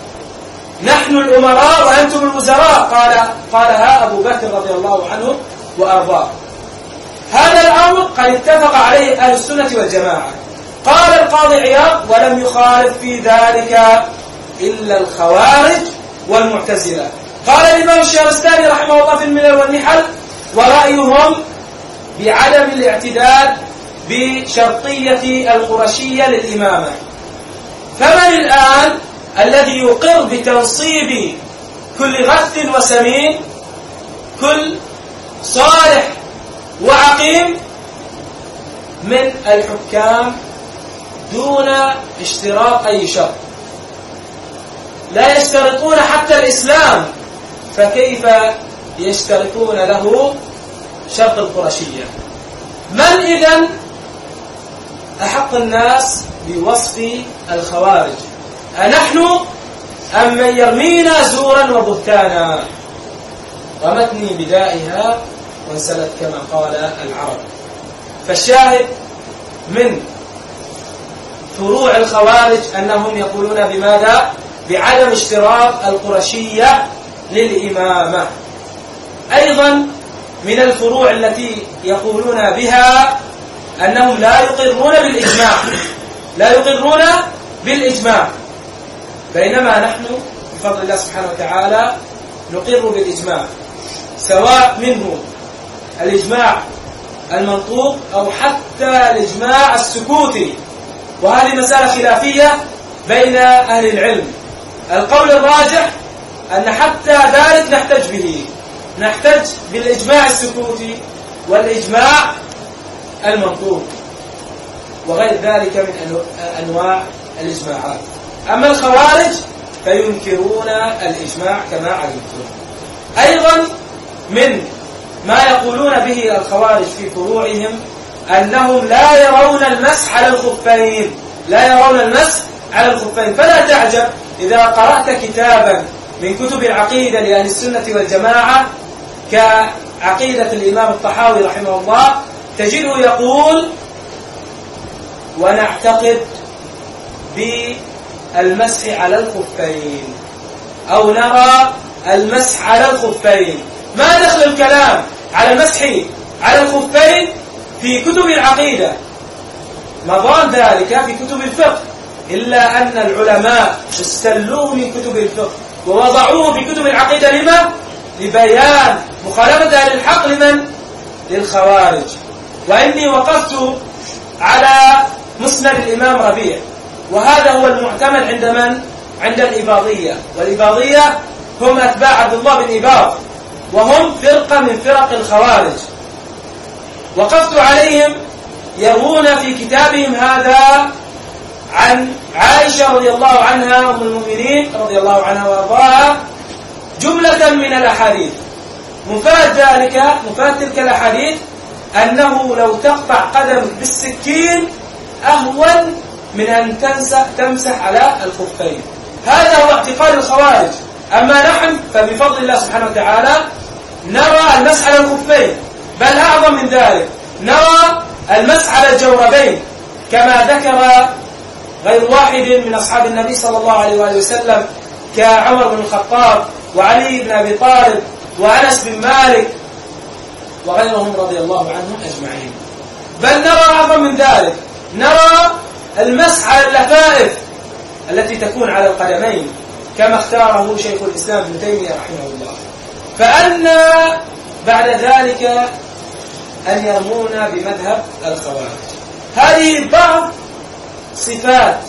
نحن الأمراء وأنتم الوزراء. قال قالها أبو بكر رضي الله عنه وأرضاه. هذا الأمر قد اتفق عليه أهل السنة والجماعة. قال القاضي عياض: ولم يخالف في ذلك إلا الخوارج والمعتزلة. قال الإمام الشهرستاني رحمه الله في الملل والنحل: ورأيهم بعدم الاعتداد بشرطية القرشية للإمامة. فمن الآن الذي يقر بتنصيب كل غث وسمين، كل صالح وعقيم من الحكام دون اشتراط أي شرط؟ لا يشترطون حتى الإسلام، فكيف يشترطون له شرط القرشية؟ من إذن أحق الناس بوصف الخوارج؟ أنحن أم من يرمينا زورا وبهتانا؟ رمتني بدائها وانسلت كما قال العرب. فالشاهد من فروع الخوارج أنهم يقولون بماذا؟ بعدم اشتراط القرشية للإمامة. أيضا من الفروع التي يقولون بها أنهم لا يقرون بالإجماع، لا يقرون بالإجماع، بينما نحن بفضل الله سبحانه وتعالى نقر بالإجماع، سواء منه الإجماع المنطوق أو حتى الإجماع السكوتي، وهذه مسألة خلافية بين أهل العلم. القول الراجح أن حتى ذلك نحتج به، نحتج بالإجماع السكوتي والإجماع المنطوق وغير ذلك من أنواع الإجماعات. أما الخوارج فينكرون الإجماع كما علمتم. أيضا من ما يقولون به الخوارج في فروعهم أنهم لا يرون المسح على الخفين، لا يرون المسح على الخفين. فلا تعجب إذا قرأت كتابا من كتب العقيدة لأهل السنة والجماعة كعقيدة الإمام الطحاوي رحمه الله تجده يقول: ونعتقد بالمسح على الخفين، أو نرى المسح على الخفين. ما دخل الكلام على المسح على الخفين في كتب العقيدة؟ مضان ذلك في كتب الفقه، إلا أن العلماء استلوه من كتب الفقه ووضعوه في كتب العقيدة. لما؟ لبيان مخالفة أهل الحق لمن؟ للخوارج. وإني وقفت على مسند الإمام ربيع، وهذا هو المعتمد عند من؟ عند الإباضية. والإباضية هم أتباع عبد الله بن إباض، وهم فرقة من فرق الخوارج. وقفت عليهم يروون في كتابهم هذا عن عائشة رضي الله عنها أم المؤمنين رضي الله عنها وأرضاها جملة من الأحاديث. مفاد ذلك مفاد تلك الأحاديث أنه لو تقطع قدم بالسكين أهون من أن تمسح, تمسح على الخفين. هذا هو اعتقاد الخوارج. أما نحن فبفضل الله سبحانه وتعالى نرى المسح على الخفين، بل أعظم من ذلك نرى المسح على الجوربين، كما ذكر غير واحد من أصحاب النبي صلى الله عليه وآله وسلم كعمر بن الخطاب وعلي بن أبي طالب وأنس بن مالك وغيرهم رضي الله عنهم أجمعين. بل نرى أعظم من ذلك، نرى المسح على اللفائف التي تكون على القدمين كما اختاره شيخ الإسلام ابن تيمية رحمه الله. فأن بعد ذلك أن يرمونا بمذهب الخوارج. هذه بعض صفات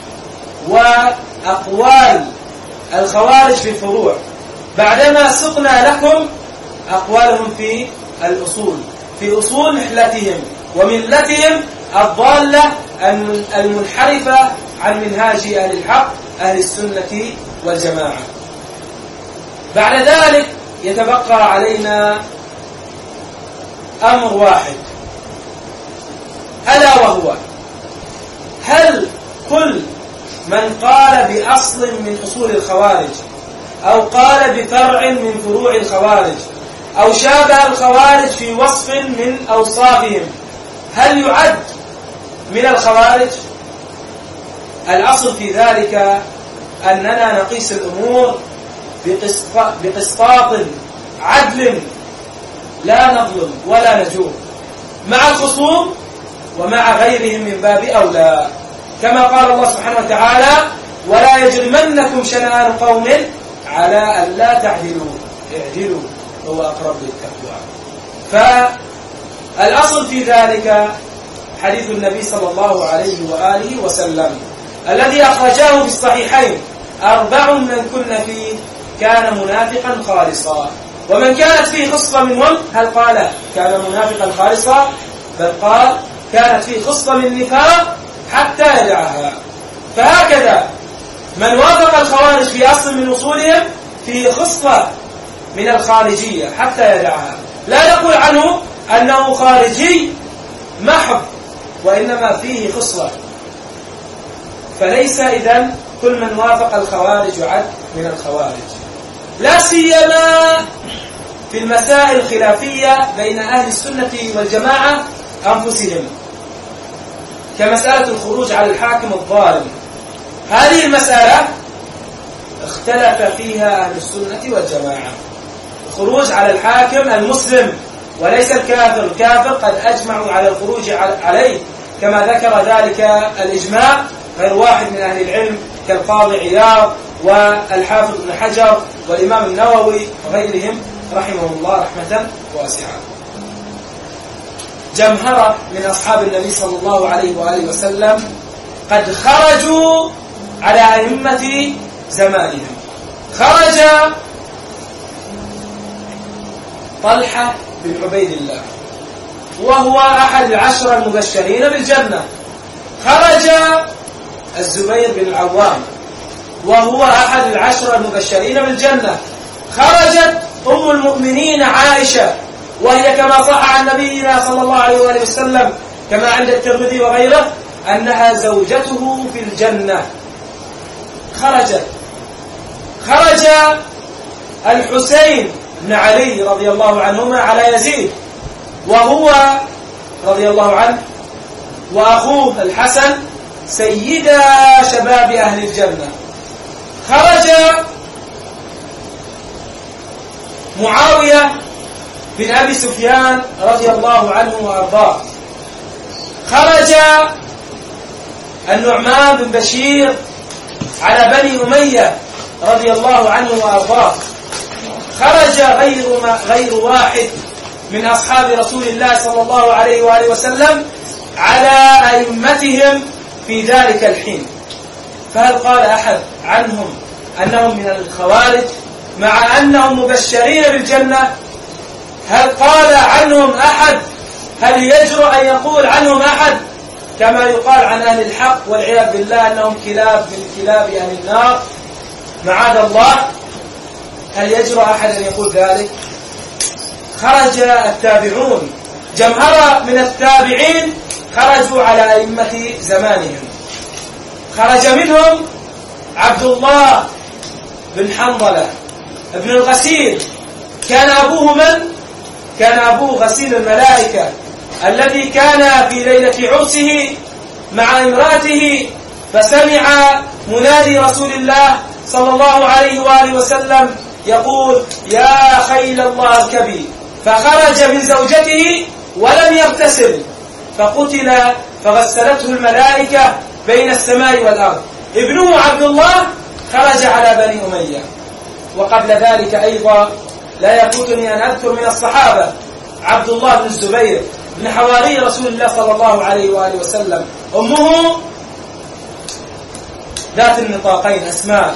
وأقوال الخوارج في الفروع، بعدما سقنا لكم أقوالهم في الأصول، في أصول محلتهم وملتهم الضالة المنحرفة عن منهاج أهل الحق أهل السنة والجماعة. بعد ذلك يتبقى علينا أمر واحد، ألا وهو: هل كل من قال بأصل من أصول الخوارج أو قال بفرع من فروع الخوارج أو شابه الخوارج في وصف من أوصافهم هل يعد من الخوارج؟ الأصل في ذلك أننا نقيس الأمور بقسطاط عدل، لا نظلم ولا نجور، مع الخصوم ومع غيرهم من باب أولى، كما قال الله سبحانه وتعالى: ولا يجرمنكم شنآن قوم على ألا تعدلوا اعدلوا هو أقرب للتقوى. فالأصل في ذلك حديث النبي صلى الله عليه وآله وسلم الذي أخرجاه في الصحيحين: أربع من كن فيه كان منافقا خالصا. ومن كانت فيه خصلة منهم هل قال كان منافقا خالصا؟ بل قال كانت فيه خصلة من النفاق حتى يدعها. فهكذا من وافق الخوارج في أصل من أصولهم فيه خصلة من الخارجية حتى يدعها. لا نقول عنه أنه خارجي محض، وإنما فيه خصلة. فليس إذن كل من وافق الخوارج يعد من الخوارج، لا سيما في المسائل الخلافية بين أهل السنة والجماعة أنفسهم، كمسألة الخروج على الحاكم الظالم. هذه المسألة اختلف فيها أهل السنة والجماعة، الخروج على الحاكم المسلم وليس الكافر. الكافر قد أجمعوا على الخروج عليه، كما ذكر ذلك الإجماع غير واحد من أهل العلم كالقاضي عياض والحافظ ابن حجر والإمام النووي وغيرهم رحمه الله رحمة واسعة. جمهرة من أصحاب النبي صلى الله عليه وآله وسلم قد خرجوا على أئمة زمانهم. خرج طلحة بن عبيد الله وهو أحد العشرة المبشرين بالجنة. خرج الزبير بن العوام وهو أحد العشرة المبشرين بالجنة. خرجت أم المؤمنين عائشة وهي كما صح عن نبينا صلى الله عليه وآله وسلم كما عند الترمذي وغيره أنها زوجته في الجنة. خرجت خرج الحسين بن علي رضي الله عنهما على يزيد وهو رضي الله عنه وأخوه الحسن سيدا شباب أهل الجنة. خرج معاوية بن أبي سفيان رضي الله عنه وأرضاه. خرج النعمان بن بشير على بني أمية رضي الله عنه وأرضاه. خرج غير, غير واحد من أصحاب رسول الله صلى الله عليه وآله وسلم على أئمتهم في ذلك الحين. فهل قال أحد عنهم أنهم من الخوارج مع أنهم مبشرين بالجنة؟ هل قال عنهم أحد؟ هل يجرؤ أن يقول عنهم أحد كما يقال عن أهل الحق والعياذ بالله أنهم كلاب من كلاب أهل النار معاذ الله، هل يجرؤ أحد أن يقول ذلك؟ خرج التابعون، جمهرة من التابعين خرجوا على أئمة زمانهم. خرج منهم عبد الله بن حنظلة ابن الغسيل، كان أبوه من؟ كان أبوه غسيل الملائكة، الذي كان في ليلة عرسه مع امرأته فسمع منادي رسول الله صلى الله عليه وآله وسلم يقول: يا خيل الله اركبي، فخرج من زوجته ولم يغتسل فقتل فغسلته الملائكة بين السماء والأرض. ابنه عبد الله خرج على بني أمية. وقبل ذلك أيضا لا يفوتني أن أذكر من الصحابة عبد الله بن الزبير من حواري رسول الله صلى الله عليه وآله وسلم، أمه ذات النطاقين أسماء،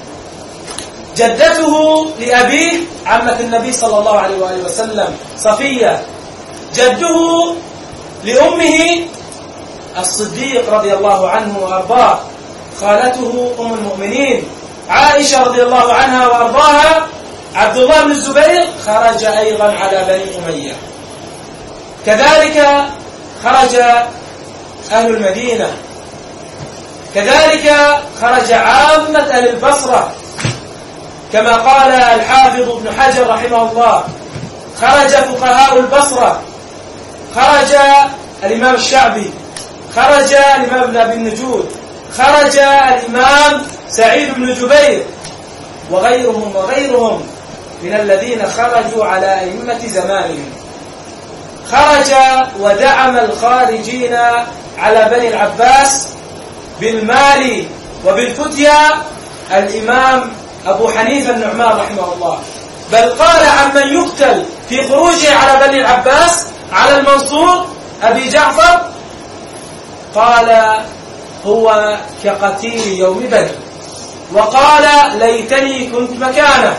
جدته لأبيه عمة النبي صلى الله عليه وآله وسلم صفية، جده لأمه الصديق رضي الله عنه وأرضاه، خالته أم المؤمنين عائشة رضي الله عنها وأرضاها. عبد الله بن الزبير خرج أيضا على بني أمية. كذلك خرج أهل المدينة، كذلك خرج عامة أهل البصرة، كما قال الحافظ ابن حجر رحمه الله: خرج فقهاء البصرة، خرج الإمام الشعبي، خرج الإمام ابن أبي النجود، خرج الإمام سعيد بن جبير، وغيرهم وغيرهم من الذين خرجوا على أئمة زمانهم. خرج ودعم الخارجين على بني العباس بالمال وبالفتيا الإمام أبو حنيفة النعمان رحمه الله، بل قال عمن يقتل في خروجه على بني العباس على المنصور أبي جعفر، قال: هو كقتيل يوم بدر، وقال: ليتني كنت مكانه.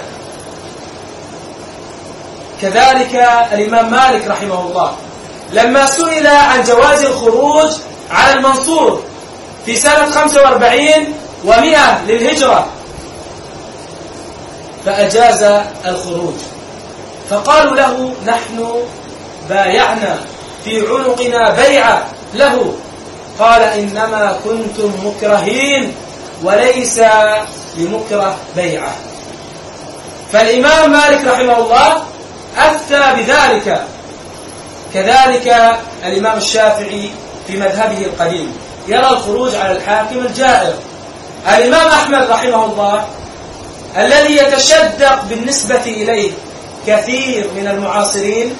كذلك الإمام مالك رحمه الله لما سئل عن جواز الخروج على المنصور في سنة خمسة وأربعين ومئة للهجرة فأجاز الخروج، فقالوا له: نحن بايعنا في عنقنا بيعة له، قال: إنما كنتم مكرهين وليس لمكره بيعة. فالإمام مالك رحمه الله أفتى بذلك. كذلك الإمام الشافعي في مذهبه القديم يرى الخروج على الحاكم الجائر. الإمام أحمد رحمه الله الذي يتشدق بالنسبة إليه كثير من المعاصرين،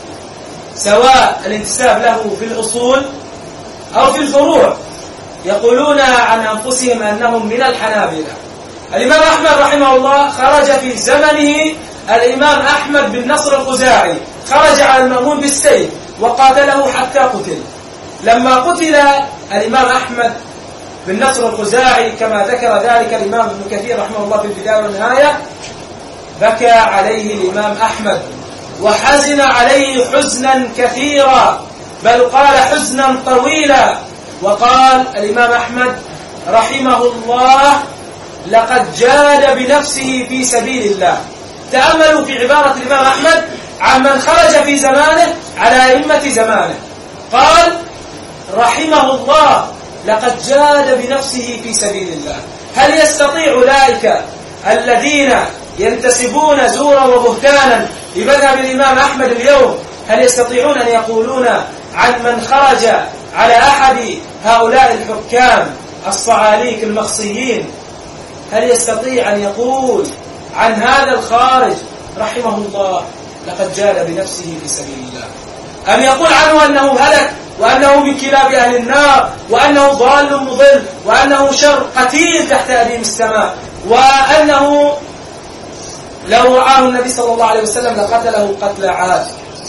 سواء الانتساب له في الأصول أو في الفروع، يقولون عن أنفسهم أنهم من الحنابلة. الإمام أحمد رحمه الله خرج في زمنه الإمام أحمد بن نصر الخزاعي، خرج على المأمون بالسيف وقاتله حتى قتل. لما قتل الإمام أحمد بن نصر الخزاعي كما ذكر ذلك الإمام ابن كثير رحمه الله في البداية والنهاية، بكى عليه الإمام أحمد وحزن عليه حزنا كثيرا، بل قال حزنا طويلا. وقال الإمام أحمد رحمه الله: لقد جاد بنفسه في سبيل الله. تأملوا في عبارة الإمام أحمد عن من خرج في زمانه على أئمة زمانه، قال رحمه الله: لقد جاد بنفسه في سبيل الله. هل يستطيع أولئك الذين ينتسبون زورا وبهتانا لمذهب الإمام أحمد اليوم، هل يستطيعون أن يقولون عن من خرج على أحد هؤلاء الحكام الصعاليك المخصيين، هل يستطيع أن يقول عن هذا الخارج رحمه الله لقد جاد بنفسه في سبيل الله؟ أم يقول عنه أنه هلك وأنه من كلاب أهل النار وأنه ضال مضل وأنه شر قتيل تحت أديم السماء وأنه لو رآه النبي صلى الله عليه وسلم لقتله قتل عاد؟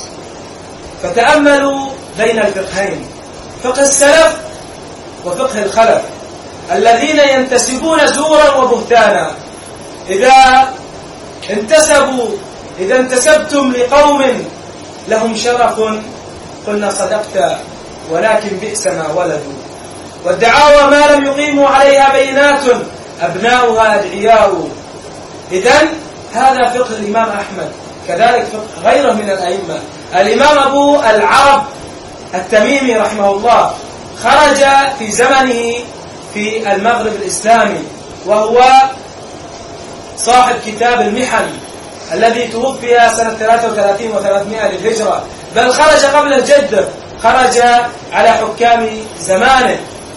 فتأملوا بين الفقهين، فقه السلف وفقه الخلف الذين ينتسبون زورا وبهتانا. إذا انتسبوا إذا انتسبتم لقوم لهم شرف قلنا صدقت، ولكن بئس ما ولدوا. والدعاوى ما لم يقيموا عليها بينات أبناؤها أدعياء. إذن هذا فقه الإمام أحمد، كذلك فقه غيره من الأئمة. الإمام أبو العرب التميمي رحمه الله خرج في زمنه في المغرب الإسلامي، وهو صاحب كتاب المحن الذي توفي سنة ثلاثة وثلاثين وثلاثمائة للهجرة، بل خرج قبل الجد، خرج على حكام زمانه.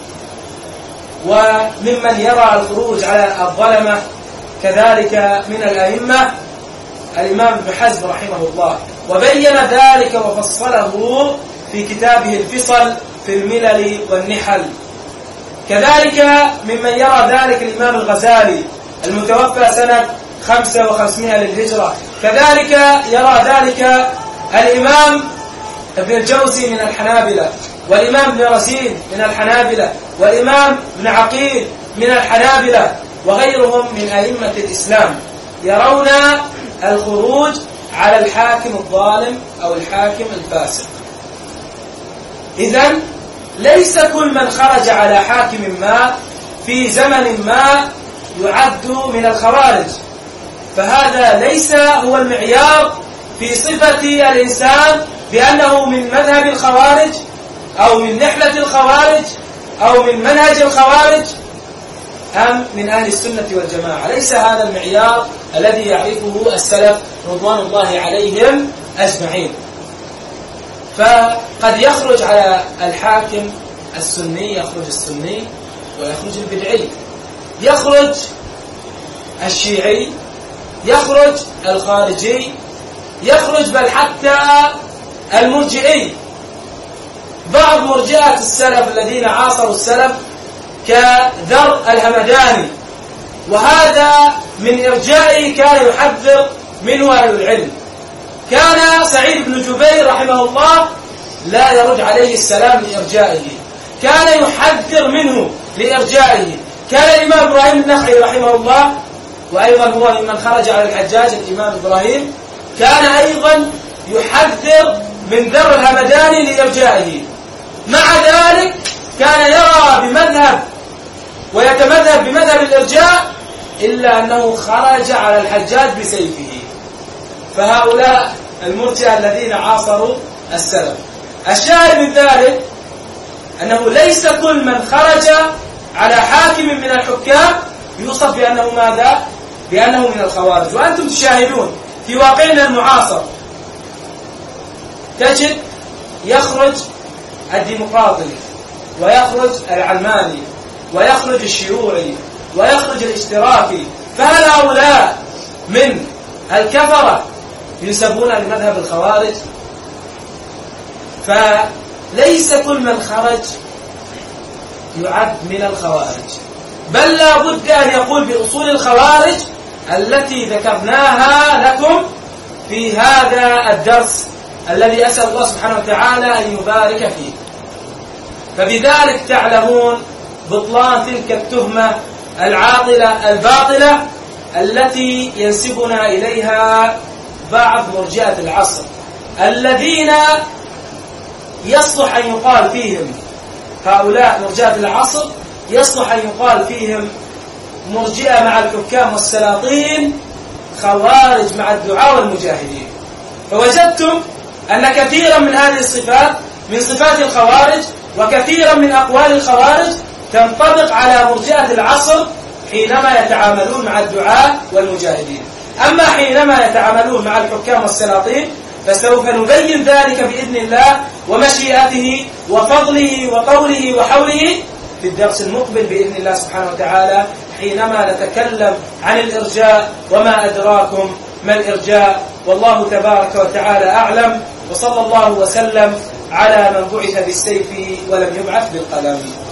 وممن يرى الخروج على الظلمة كذلك من الأئمة الإمام ابن حزم رحمه الله، وبين ذلك وفصله في كتابه الفصل في الملل والنحل. كذلك ممن يرى ذلك الإمام الغزالي المتوفى سنة خمسة وخمسمائة للهجرة، كذلك يرى ذلك الإمام ابن الجوزي من الحنابلة، والإمام ابن رزين من الحنابلة، والإمام ابن عقيل من الحنابلة، وغيرهم من أئمة الإسلام يرون الخروج على الحاكم الظالم أو الحاكم الفاسق. إذن ليس كل من خرج على حاكم ما في زمن ما يعد من الخوارج، فهذا ليس هو المعيار في صفة الإنسان بأنه من مذهب الخوارج أو من نحلة الخوارج أو من منهج الخوارج أم من أهل السنة والجماعة. ليس هذا المعيار الذي يعرفه السلف رضوان الله عليهم أجمعين. فقد يخرج على الحاكم السني، يخرج السني ويخرج البدعي، يخرج الشيعي، يخرج الخارجي، يخرج بل حتى المرجئي. بعض مرجئة السلف الذين عاصروا السلف كذر الهمداني، وهذا من إرجائه كان يحذر منه أهل العلم. كان سعيد بن جبير رحمه الله لا يرد عليه السلام لإرجائه، كان يحذر منه لإرجائه. كان الإمام إبراهيم النخعي رحمه الله، وأيضا هو ممن خرج على الحجاج الإمام إبراهيم، كان أيضا يحذر من ذر الهمداني لإرجائه. مع ذلك كان يرى بمذهب ويتمذهب بمذهب الإرجاء، إلا أنه خرج على الحجاج بسيفه. فهؤلاء المرجئة الذين عاصروا السلف. الشاهد من ذلك أنه ليس كل من خرج على حاكم من الحكام يوصف بأنه ماذا؟ بأنه من الخوارج. وأنتم تشاهدون في واقعنا المعاصر تجد يخرج الديمقراطي ويخرج العلماني ويخرج الشيوعي ويخرج الاشتراكي. فهل هؤلاء من الكفرة ينسبون لمذهب الخوارج؟ فليس كل من خرج يعد من الخوارج، بل لا بد أن يقول بأصول الخوارج التي ذكرناها لكم في هذا الدرس الذي أسأل الله سبحانه وتعالى أن يبارك فيه. فبذلك تعلمون بطلان تلك التهمة العاطلة الباطلة التي ينسبنا إليها بعض مرجئة العصر، الذين يصلح أن يقال فيهم هؤلاء مرجئة العصر، يصلح أن يقال فيهم مرجئة مع الحكام والسلاطين، خوارج مع الدعاة والمجاهدين. فوجدتم أن كثيرا من هذه الصفات من صفات الخوارج، وكثيرا من أقوال الخوارج تنطبق على مرجئة العصر حينما يتعاملون مع الدعاة والمجاهدين. أما حينما يتعاملون مع الحكام والسلاطين فسوف نبين ذلك بإذن الله ومشيئته وفضله وقوله وحوله في الدرس المقبل بإذن الله سبحانه وتعالى، حينما نتكلم عن الإرجاء وما أدراكم ما الإرجاء. والله تبارك وتعالى أعلم، وصلى الله وسلم على من بعث بالسيف ولم يبعث بالقلم.